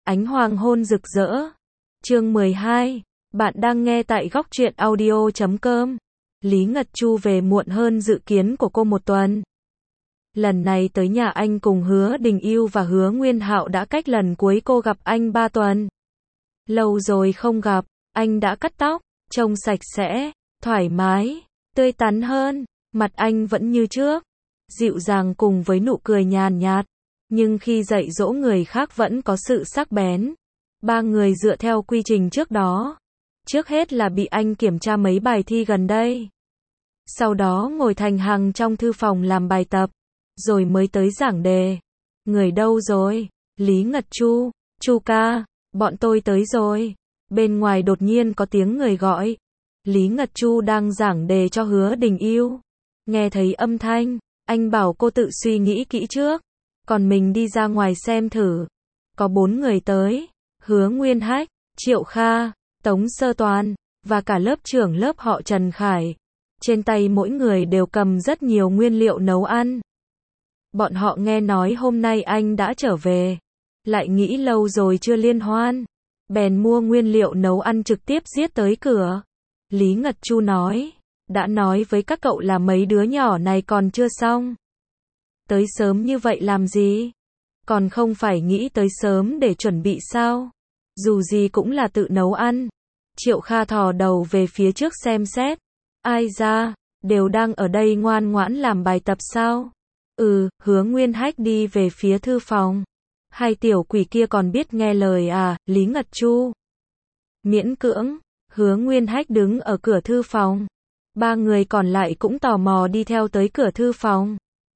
Ánh hoàng hôn rực rỡ. Chương 12. Bạn đang nghe tại góc truyện audio.com. Lý Ngật Chu về muộn hơn dự kiến của cô một tuần. Lần này tới nhà anh cùng Hứa Đình Yêu và Hứa Nguyên Hạo đã cách lần cuối cô gặp anh 3 tuần. Lâu rồi không gặp, anh đã cắt tóc, trông sạch sẽ, thoải mái, tươi tắn hơn, mặt anh vẫn như trước, dịu dàng cùng với nụ cười nhàn nhạt, nhưng khi dạy dỗ người khác vẫn có sự sắc bén. Ba người dựa theo quy trình trước đó. Trước hết là bị anh kiểm tra mấy bài thi gần đây. Sau đó ngồi thành hàng trong thư phòng làm bài tập, rồi mới tới giảng đề. Người đâu rồi? Lý Ngật Chu, Chu ca, bọn tôi tới rồi. Bên ngoài đột nhiên có tiếng người gọi. Lý Ngật Chu đang giảng đề cho Hứa Đình Yêu. Nghe thấy âm thanh, anh bảo cô tự suy nghĩ kỹ trước, còn mình đi ra ngoài xem thử. Có 4 người tới, Hứa Nguyên Hách, Triệu Kha, Tống Sơ Toàn, và cả lớp trưởng lớp họ Trần Khải. Trên tay mỗi người đều cầm rất nhiều nguyên liệu nấu ăn. Bọn họ nghe nói hôm nay anh đã trở về, lại nghĩ lâu rồi chưa liên hoan, bèn mua nguyên liệu nấu ăn trực tiếp giết tới cửa. Lý Ngật Chu nói, đã nói với các cậu là mấy đứa nhỏ này còn chưa xong. Tới sớm như vậy làm gì? Còn không phải nghĩ tới sớm để chuẩn bị sao? Dù gì cũng là tự nấu ăn. Triệu Kha thò đầu về phía trước xem xét. Ai ra, đều đang ở đây ngoan ngoãn làm bài tập sao? Hứa Nguyên Hách đi về phía thư phòng. Hai tiểu quỷ kia còn biết nghe lời à? Lý Ngật Chu miễn cưỡng. Hứa Nguyên Hách đứng ở cửa thư phòng. 3 người còn lại cũng tò mò đi theo tới cửa thư phòng.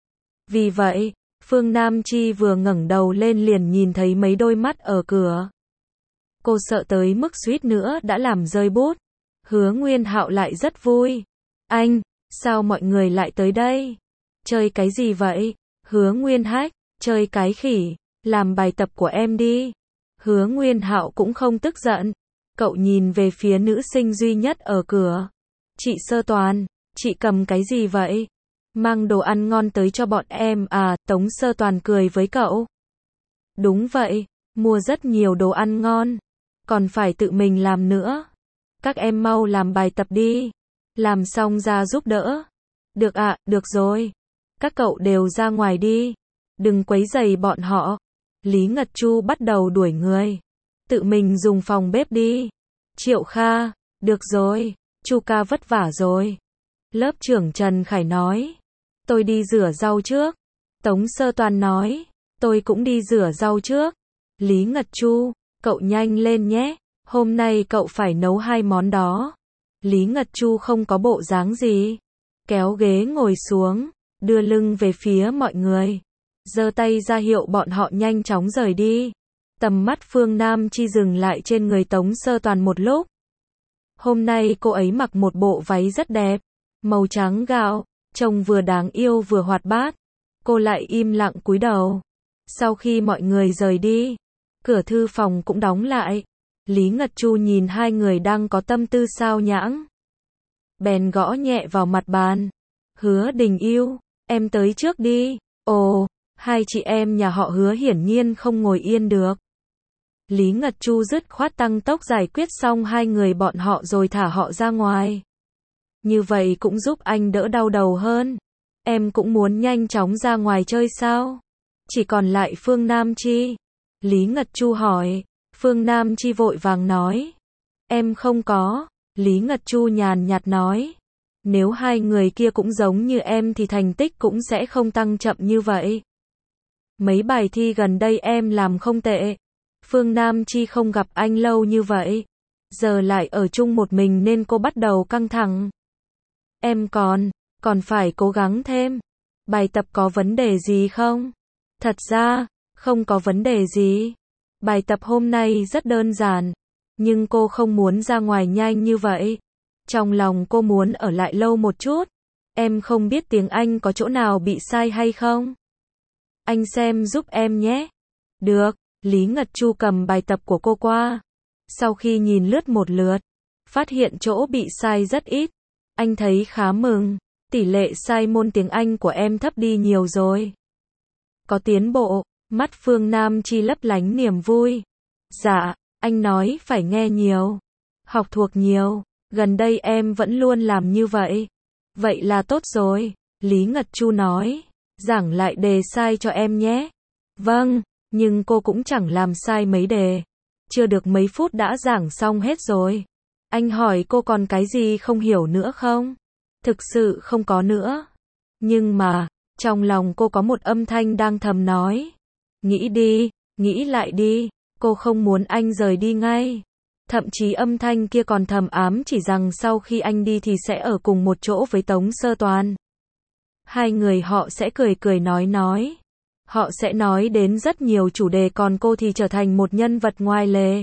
Vì vậy, Phương Nam Chi vừa ngẩng đầu lên liền nhìn thấy mấy đôi mắt ở cửa. Cô sợ tới mức suýt nữa đã làm rơi bút. Hứa Nguyên Hạo lại rất vui. Anh, sao mọi người lại tới đây? Chơi cái gì vậy? Hứa Nguyên Hách, chơi cái khỉ, làm bài tập của em đi. Hứa Nguyên Hạo cũng không tức giận. Cậu nhìn về phía nữ sinh duy nhất ở cửa. Chị Sơ Toàn, chị cầm cái gì vậy? Mang đồ ăn ngon tới cho bọn em à? Tống Sơ Toàn cười với cậu. Đúng vậy, mua rất nhiều đồ ăn ngon, còn phải tự mình làm nữa. Các em mau làm bài tập đi, làm xong ra giúp đỡ. Được ạ, được rồi. Các cậu đều ra ngoài đi, đừng quấy rầy bọn họ. Lý Ngật Chu bắt đầu đuổi người. Tự mình dùng phòng bếp đi. Triệu Kha, được rồi, Chu ca vất vả rồi. Lớp trưởng Trần Khải nói, tôi đi rửa rau trước. Tống Sơ Toàn nói, tôi cũng đi rửa rau trước. Lý Ngật Chu, cậu nhanh lên nhé, hôm nay cậu phải nấu 2 món đó. Lý Ngật Chu không có bộ dáng gì, kéo ghế ngồi xuống, đưa lưng về phía mọi người, giơ tay ra hiệu bọn họ nhanh chóng rời đi. Tầm mắt Phương Nam Chi dừng lại trên người Tống Sơ Toàn một lúc. Hôm nay cô ấy mặc một bộ váy rất đẹp, màu trắng gạo, trông vừa đáng yêu vừa hoạt bát. Cô lại im lặng cúi đầu. Sau khi mọi người rời đi, cửa thư phòng cũng đóng lại. Lý Ngật Chu nhìn hai người đang có tâm tư sao nhãng, bèn gõ nhẹ vào mặt bàn. Hứa Đình Yêu, em tới trước đi. Ồ, hai chị em nhà họ Hứa hiển nhiên không ngồi yên được. Lý Ngật Chu dứt khoát tăng tốc giải quyết xong hai người bọn họ rồi thả họ ra ngoài. Như vậy cũng giúp anh đỡ đau đầu hơn. Em cũng muốn nhanh chóng ra ngoài chơi sao? Chỉ còn lại Phương Nam Chi. Lý Ngật Chu hỏi. Phương Nam Chi vội vàng nói. Em không có. Lý Ngật Chu nhàn nhạt nói. Nếu hai người kia cũng giống như em thì thành tích cũng sẽ không tăng chậm như vậy. Mấy bài thi gần đây em làm không tệ. Phương Nam Chi không gặp anh lâu như vậy, giờ lại ở chung một mình nên cô bắt đầu căng thẳng. Em còn phải cố gắng thêm. Bài tập có vấn đề gì không? Thật ra, không có vấn đề gì. Bài tập hôm nay rất đơn giản, nhưng cô không muốn ra ngoài nhanh như vậy. Trong lòng cô muốn ở lại lâu một chút. Em không biết tiếng Anh có chỗ nào bị sai hay không? Anh xem giúp em nhé. Được. Lý Ngật Chu cầm bài tập của cô qua. Sau khi nhìn lướt một lượt, phát hiện chỗ bị sai rất ít. Anh thấy khá mừng. Tỷ lệ sai môn tiếng Anh của em thấp đi nhiều rồi. Có tiến bộ. Mắt Phương Nam Chi lấp lánh niềm vui. Dạ, anh nói phải nghe nhiều, học thuộc nhiều, gần đây em vẫn luôn làm như vậy. Vậy là tốt rồi, Lý Ngật Chu nói, giảng lại đề sai cho em nhé. Vâng, nhưng cô cũng chẳng làm sai mấy đề. Chưa được mấy phút đã giảng xong hết rồi. Anh hỏi cô còn cái gì không hiểu nữa không? Thực sự không có nữa. Nhưng mà, trong lòng cô có một âm thanh đang thầm nói. Nghĩ đi, nghĩ lại đi, cô không muốn anh rời đi ngay. Thậm chí âm thanh kia còn thầm ám chỉ rằng sau khi anh đi thì sẽ ở cùng một chỗ với Tống Sơ Toàn. Hai người họ sẽ cười cười nói. Họ sẽ nói đến rất nhiều chủ đề còn cô thì trở thành một nhân vật ngoài lề.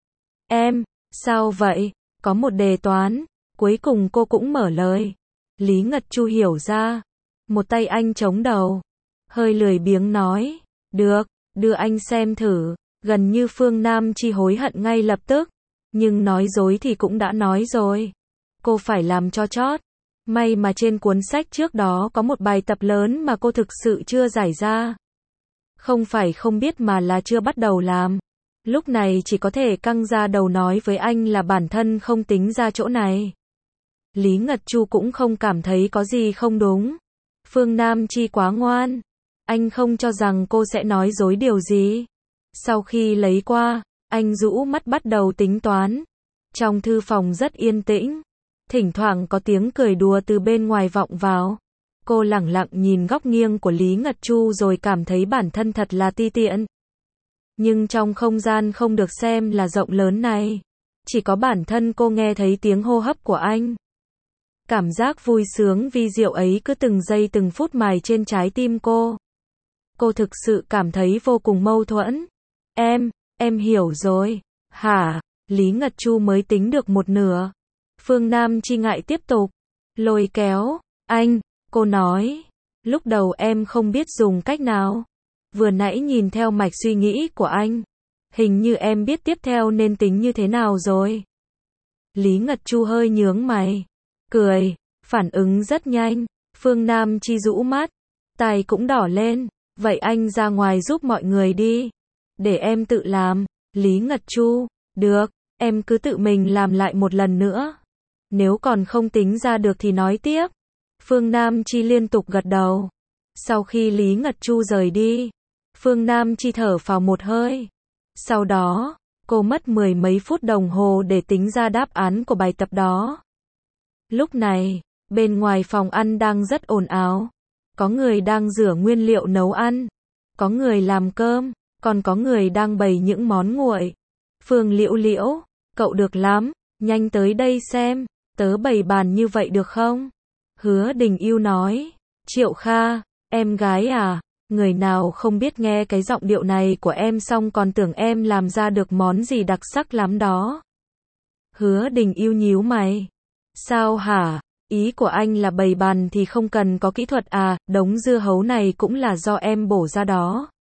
Em, sao vậy? Có một đề toán. Cuối cùng cô cũng mở lời. Lý Ngật Chu hiểu ra. Một tay anh chống đầu. Hơi lười biếng nói. Được, đưa anh xem thử. Gần như Phương Nam Chi hối hận ngay lập tức. Nhưng nói dối thì cũng đã nói rồi. Cô phải làm cho chót. May mà trên cuốn sách trước đó có một bài tập lớn mà cô thực sự chưa giải ra. Không phải không biết mà là chưa bắt đầu làm. Lúc này chỉ có thể căng ra đầu nói với anh là bản thân không tính ra chỗ này. Lý Ngật Chu cũng không cảm thấy có gì không đúng. Phương Nam Chi quá ngoan. Anh không cho rằng cô sẽ nói dối điều gì. Sau khi lấy qua, anh rũ mắt bắt đầu tính toán. Trong thư phòng rất yên tĩnh. Thỉnh thoảng có tiếng cười đùa từ bên ngoài vọng vào. Cô lẳng lặng nhìn góc nghiêng của Lý Ngật Chu rồi cảm thấy bản thân thật là ti tiện. Nhưng trong không gian không được xem là rộng lớn này, chỉ có bản thân cô nghe thấy tiếng hô hấp của anh. Cảm giác vui sướng vi diệu ấy cứ từng giây từng phút mài trên trái tim cô. Cô thực sự cảm thấy vô cùng mâu thuẫn. Em hiểu rồi. Hả? Lý Ngật Chu mới tính được một nửa. Phương Nam Chi ngại tiếp tục. Lôi kéo. Anh, cô nói. Lúc đầu em không biết dùng cách nào. Vừa nãy nhìn theo mạch suy nghĩ của anh. Hình như em biết tiếp theo nên tính như thế nào rồi. Lý Ngật Chu hơi nhướng mày. Cười. Phản ứng rất nhanh. Phương Nam Chi rũ mắt. Tai cũng đỏ lên. Vậy anh ra ngoài giúp mọi người đi. Để em tự làm. Lý Ngật Chu. Được, em cứ tự mình làm lại một lần nữa. Nếu còn không tính ra được thì nói tiếp. Phương Nam Chi liên tục gật đầu. Sau khi Lý Ngật Chu rời đi, Phương Nam Chi thở phào một hơi. Sau đó, cô mất mười mấy phút đồng hồ để tính ra đáp án của bài tập đó. Lúc này, bên ngoài phòng ăn đang rất ồn ào. Có người đang rửa nguyên liệu nấu ăn. Có người làm cơm. Còn có người đang bày những món nguội. Phương Liễu Liễu, cậu được lắm. Nhanh tới đây xem. Tớ bày bàn như vậy được không? Hứa Đình Yêu nói. Triệu Kha, em gái à? Người nào không biết nghe cái giọng điệu này của em xong còn tưởng em làm ra được món gì đặc sắc lắm đó. Hứa Đình Yêu nhíu mày. Sao hả? Ý của anh là bày bàn thì không cần có kỹ thuật à? Đống dưa hấu này cũng là do em bổ ra đó.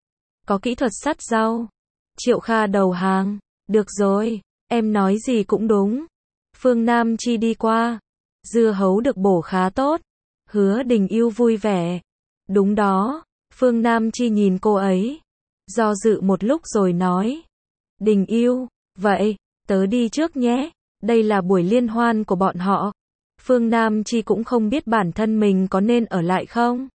Có kỹ thuật sắt rau. Triệu Kha đầu hàng. Được rồi, em nói gì cũng đúng. Phương Nam Chi đi qua. Dưa hấu được bổ khá tốt. Hứa Đình Yêu vui vẻ. Đúng đó. Phương Nam Chi nhìn cô ấy. Do dự một lúc rồi nói. Đình Yêu, vậy, tớ đi trước nhé. Đây là buổi liên hoan của bọn họ. Phương Nam Chi cũng không biết bản thân mình có nên ở lại không.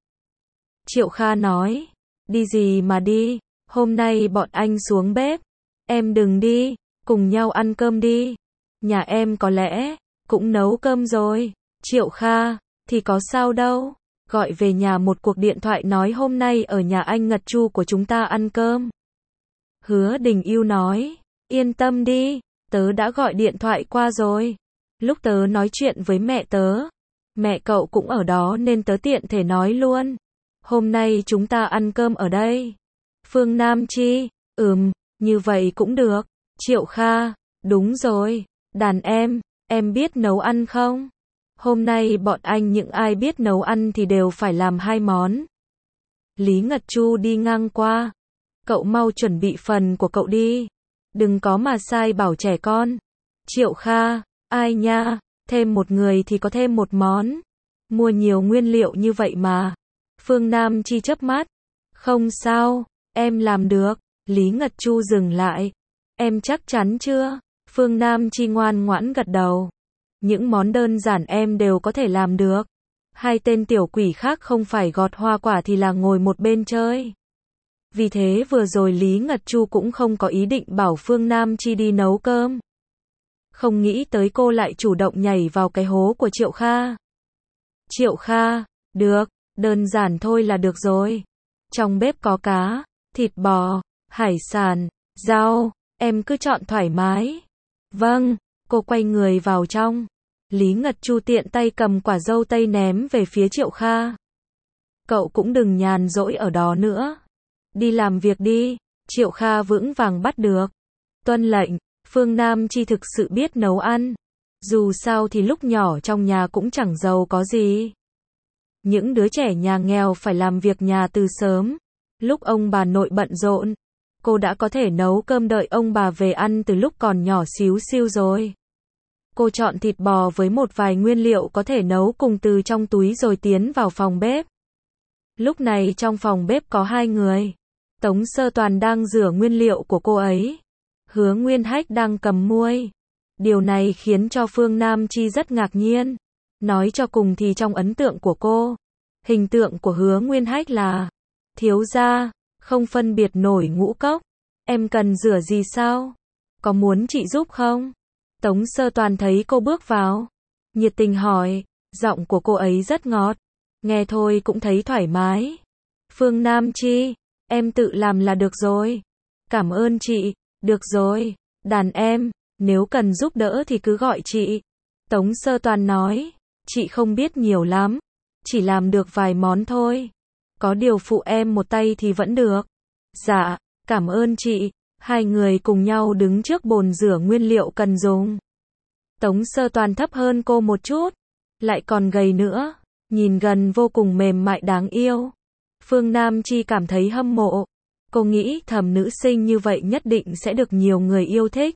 Triệu Kha nói. Đi gì mà đi. Hôm nay bọn anh xuống bếp. Em đừng đi. Cùng nhau ăn cơm đi. Nhà em có lẽ cũng nấu cơm rồi. Triệu Kha, thì có sao đâu. Gọi về nhà một cuộc điện thoại nói hôm nay ở nhà anh Ngật Chu của chúng ta ăn cơm. Hứa Đình Yêu nói. Yên tâm đi. Tớ đã gọi điện thoại qua rồi. Lúc tớ nói chuyện với mẹ tớ. Mẹ cậu cũng ở đó nên tớ tiện thể nói luôn. Hôm nay chúng ta ăn cơm ở đây. Phương Nam Chi. Như vậy cũng được. Triệu Kha. Đúng rồi. Đàn em biết nấu ăn không? Hôm nay bọn anh những ai biết nấu ăn thì đều phải làm 2 món. Lý Ngật Chu đi ngang qua. Cậu mau chuẩn bị phần của cậu đi. Đừng có mà sai bảo trẻ con. Triệu Kha. Ai nha, thêm một người thì có thêm một món. Mua nhiều nguyên liệu như vậy mà. Phương Nam Chi chớp mắt. Không sao, em làm được. Lý Ngật Chu dừng lại. Em chắc chắn chưa? Phương Nam Chi ngoan ngoãn gật đầu. Những món đơn giản em đều có thể làm được. Hai tên tiểu quỷ khác không phải gọt hoa quả thì là ngồi một bên chơi. Vì thế vừa rồi Lý Ngật Chu cũng không có ý định bảo Phương Nam Chi đi nấu cơm. Không nghĩ tới cô lại chủ động nhảy vào cái hố của Triệu Kha. Triệu Kha, được, đơn giản thôi là được rồi. Trong bếp có cá, thịt bò, hải sản, rau, em cứ chọn thoải mái. Vâng, cô quay người vào trong. Lý Ngật Chu tiện tay cầm quả dâu tây ném về phía Triệu Kha. Cậu cũng đừng nhàn rỗi ở đó nữa. Đi làm việc đi, Triệu Kha vững vàng bắt được. Tuân lệnh, Phương Nam Chi thực sự biết nấu ăn. Dù sao thì lúc nhỏ trong nhà cũng chẳng giàu có gì. Những đứa trẻ nhà nghèo phải làm việc nhà từ sớm. Lúc ông bà nội bận rộn, cô đã có thể nấu cơm đợi ông bà về ăn từ lúc còn nhỏ xíu xiu rồi. Cô chọn thịt bò với một vài nguyên liệu có thể nấu cùng từ trong túi rồi tiến vào phòng bếp. Lúc này trong phòng bếp có hai người. Tống Sơ Toàn đang rửa nguyên liệu của cô ấy. Hứa Nguyên Hách đang cầm muôi. Điều này khiến cho Phương Nam Chi rất ngạc nhiên. Nói cho cùng thì trong ấn tượng của cô, hình tượng của Hứa Nguyên Hách là thiếu gia, không phân biệt nổi ngũ cốc. Em cần rửa gì sao? Có muốn chị giúp không? Tống Sơ Toàn thấy cô bước vào, nhiệt tình hỏi, giọng của cô ấy rất ngọt, nghe thôi cũng thấy thoải mái. Phương Nam Chi, em tự làm là được rồi. Cảm ơn chị, được rồi, đàn em, nếu cần giúp đỡ thì cứ gọi chị. Tống Sơ Toàn nói, chị không biết nhiều lắm, chỉ làm được vài món thôi. Có điều phụ em một tay thì vẫn được. Dạ, cảm ơn chị. Hai người cùng nhau đứng trước bồn rửa nguyên liệu cần dùng. Tống Sơ Toàn thấp hơn cô một chút, lại còn gầy nữa, nhìn gần vô cùng mềm mại đáng yêu. Phương Nam Chi cảm thấy hâm mộ. Cô nghĩ thầm nữ sinh như vậy nhất định sẽ được nhiều người yêu thích.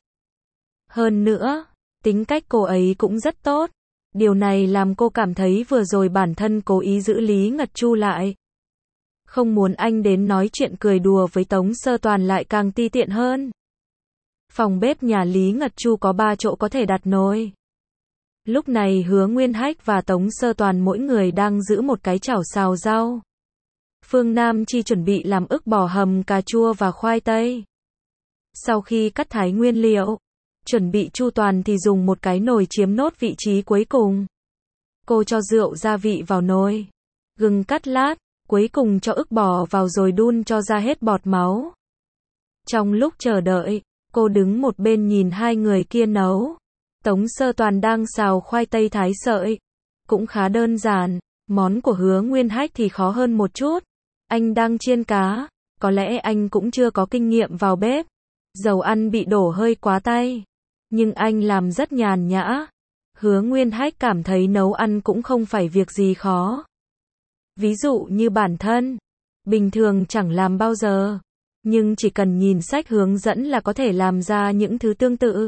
Hơn nữa, tính cách cô ấy cũng rất tốt. Điều này làm cô cảm thấy vừa rồi bản thân cố ý giữ Lý Ngật Chu lại. Không muốn anh đến nói chuyện cười đùa với Tống Sơ Toàn lại càng ti tiện hơn. Phòng bếp nhà Lý Ngật Chu có 3 chỗ có thể đặt nồi. Lúc này Hứa Nguyên Hách và Tống Sơ Toàn mỗi người đang giữ một cái chảo xào rau. Phương Nam Chi chuẩn bị làm ức bò hầm cà chua và khoai tây. Sau khi cắt thái nguyên liệu, chuẩn bị chu toàn thì dùng một cái nồi chiếm nốt vị trí cuối cùng. Cô cho rượu gia vị vào nồi, gừng cắt lát, cuối cùng cho ức bò vào rồi đun cho ra hết bọt máu. Trong lúc chờ đợi, cô đứng một bên nhìn hai người kia nấu. Tống Sơ Toàn đang xào khoai tây thái sợi. Cũng khá đơn giản, món của Hứa Nguyên Hách thì khó hơn một chút. Anh đang chiên cá, có lẽ anh cũng chưa có kinh nghiệm vào bếp. Dầu ăn bị đổ hơi quá tay, nhưng anh làm rất nhàn nhã. Hứa Nguyên Hách cảm thấy nấu ăn cũng không phải việc gì khó. Ví dụ như bản thân, bình thường chẳng làm bao giờ, nhưng chỉ cần nhìn sách hướng dẫn là có thể làm ra những thứ tương tự.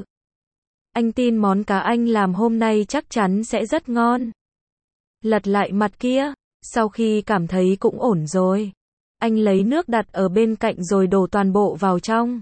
Anh tin món cá anh làm hôm nay chắc chắn sẽ rất ngon. Lật lại mặt kia, sau khi cảm thấy cũng ổn rồi, anh lấy nước đặt ở bên cạnh rồi đổ toàn bộ vào trong.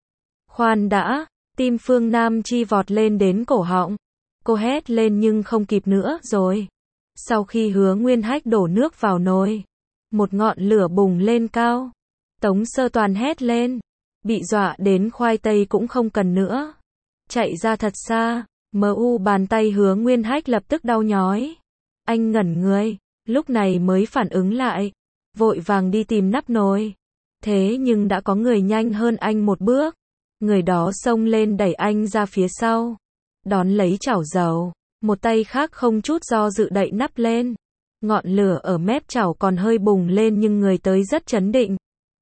Khoan đã, tim Phương Nam Chi vọt lên đến cổ họng. Cô hét lên nhưng không kịp nữa rồi. Sau khi Hứa Nguyên Hách đổ nước vào nồi, một ngọn lửa bùng lên cao. Tống Sơ Toàn hét lên, bị dọa đến khoai tây cũng không cần nữa. Chạy ra thật xa, bàn tay Hứa Nguyên Hách lập tức đau nhói. Anh ngẩn người, lúc này mới phản ứng lại, vội vàng đi tìm nắp nồi. Thế nhưng đã có người nhanh hơn anh một bước. Người đó xông lên đẩy anh ra phía sau, đón lấy chảo dầu, một tay khác không chút do dự đậy nắp lên. Ngọn lửa ở mép chảo còn hơi bùng lên nhưng người tới rất trấn định,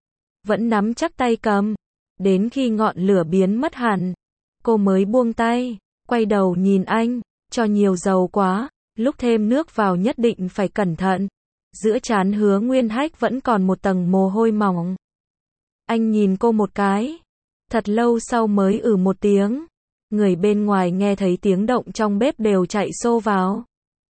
vẫn nắm chắc tay cầm, đến khi ngọn lửa biến mất hẳn, cô mới buông tay, quay đầu nhìn anh, cho nhiều dầu quá, lúc thêm nước vào nhất định phải cẩn thận. Giữa trán Hứa Nguyên Hách vẫn còn một tầng mồ hôi mỏng. Anh nhìn cô một cái, thật lâu sau mới một tiếng. Người bên ngoài nghe thấy tiếng động trong bếp đều chạy xô vào.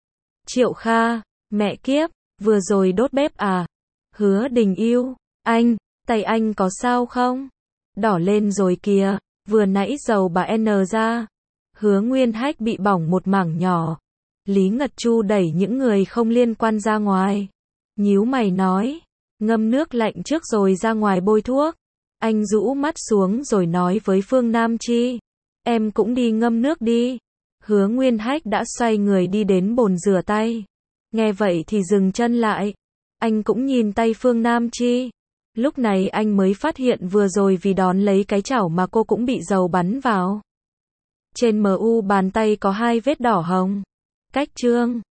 Triệu Kha, mẹ kiếp, vừa rồi đốt bếp à? Hứa Đình yêu, anh, tay anh có sao không? Đỏ lên rồi kìa. Vừa nãy dầu bà N ra. Hứa Nguyên Hách bị bỏng một mảng nhỏ. Lý Ngật Chu đẩy những người không liên quan ra ngoài. Nhíu mày nói. Ngâm nước lạnh trước rồi ra ngoài bôi thuốc. Anh rũ mắt xuống rồi nói với Phương Nam Chi. Em cũng đi ngâm nước đi. Hứa Nguyên Hách đã xoay người đi đến bồn rửa tay. Nghe vậy thì dừng chân lại. Anh cũng nhìn tay Phương Nam Chi. Lúc này anh mới phát hiện vừa rồi vì đón lấy cái chảo mà cô cũng bị dầu bắn vào. Trên mu bàn tay có 2 vết đỏ hồng. Cách chương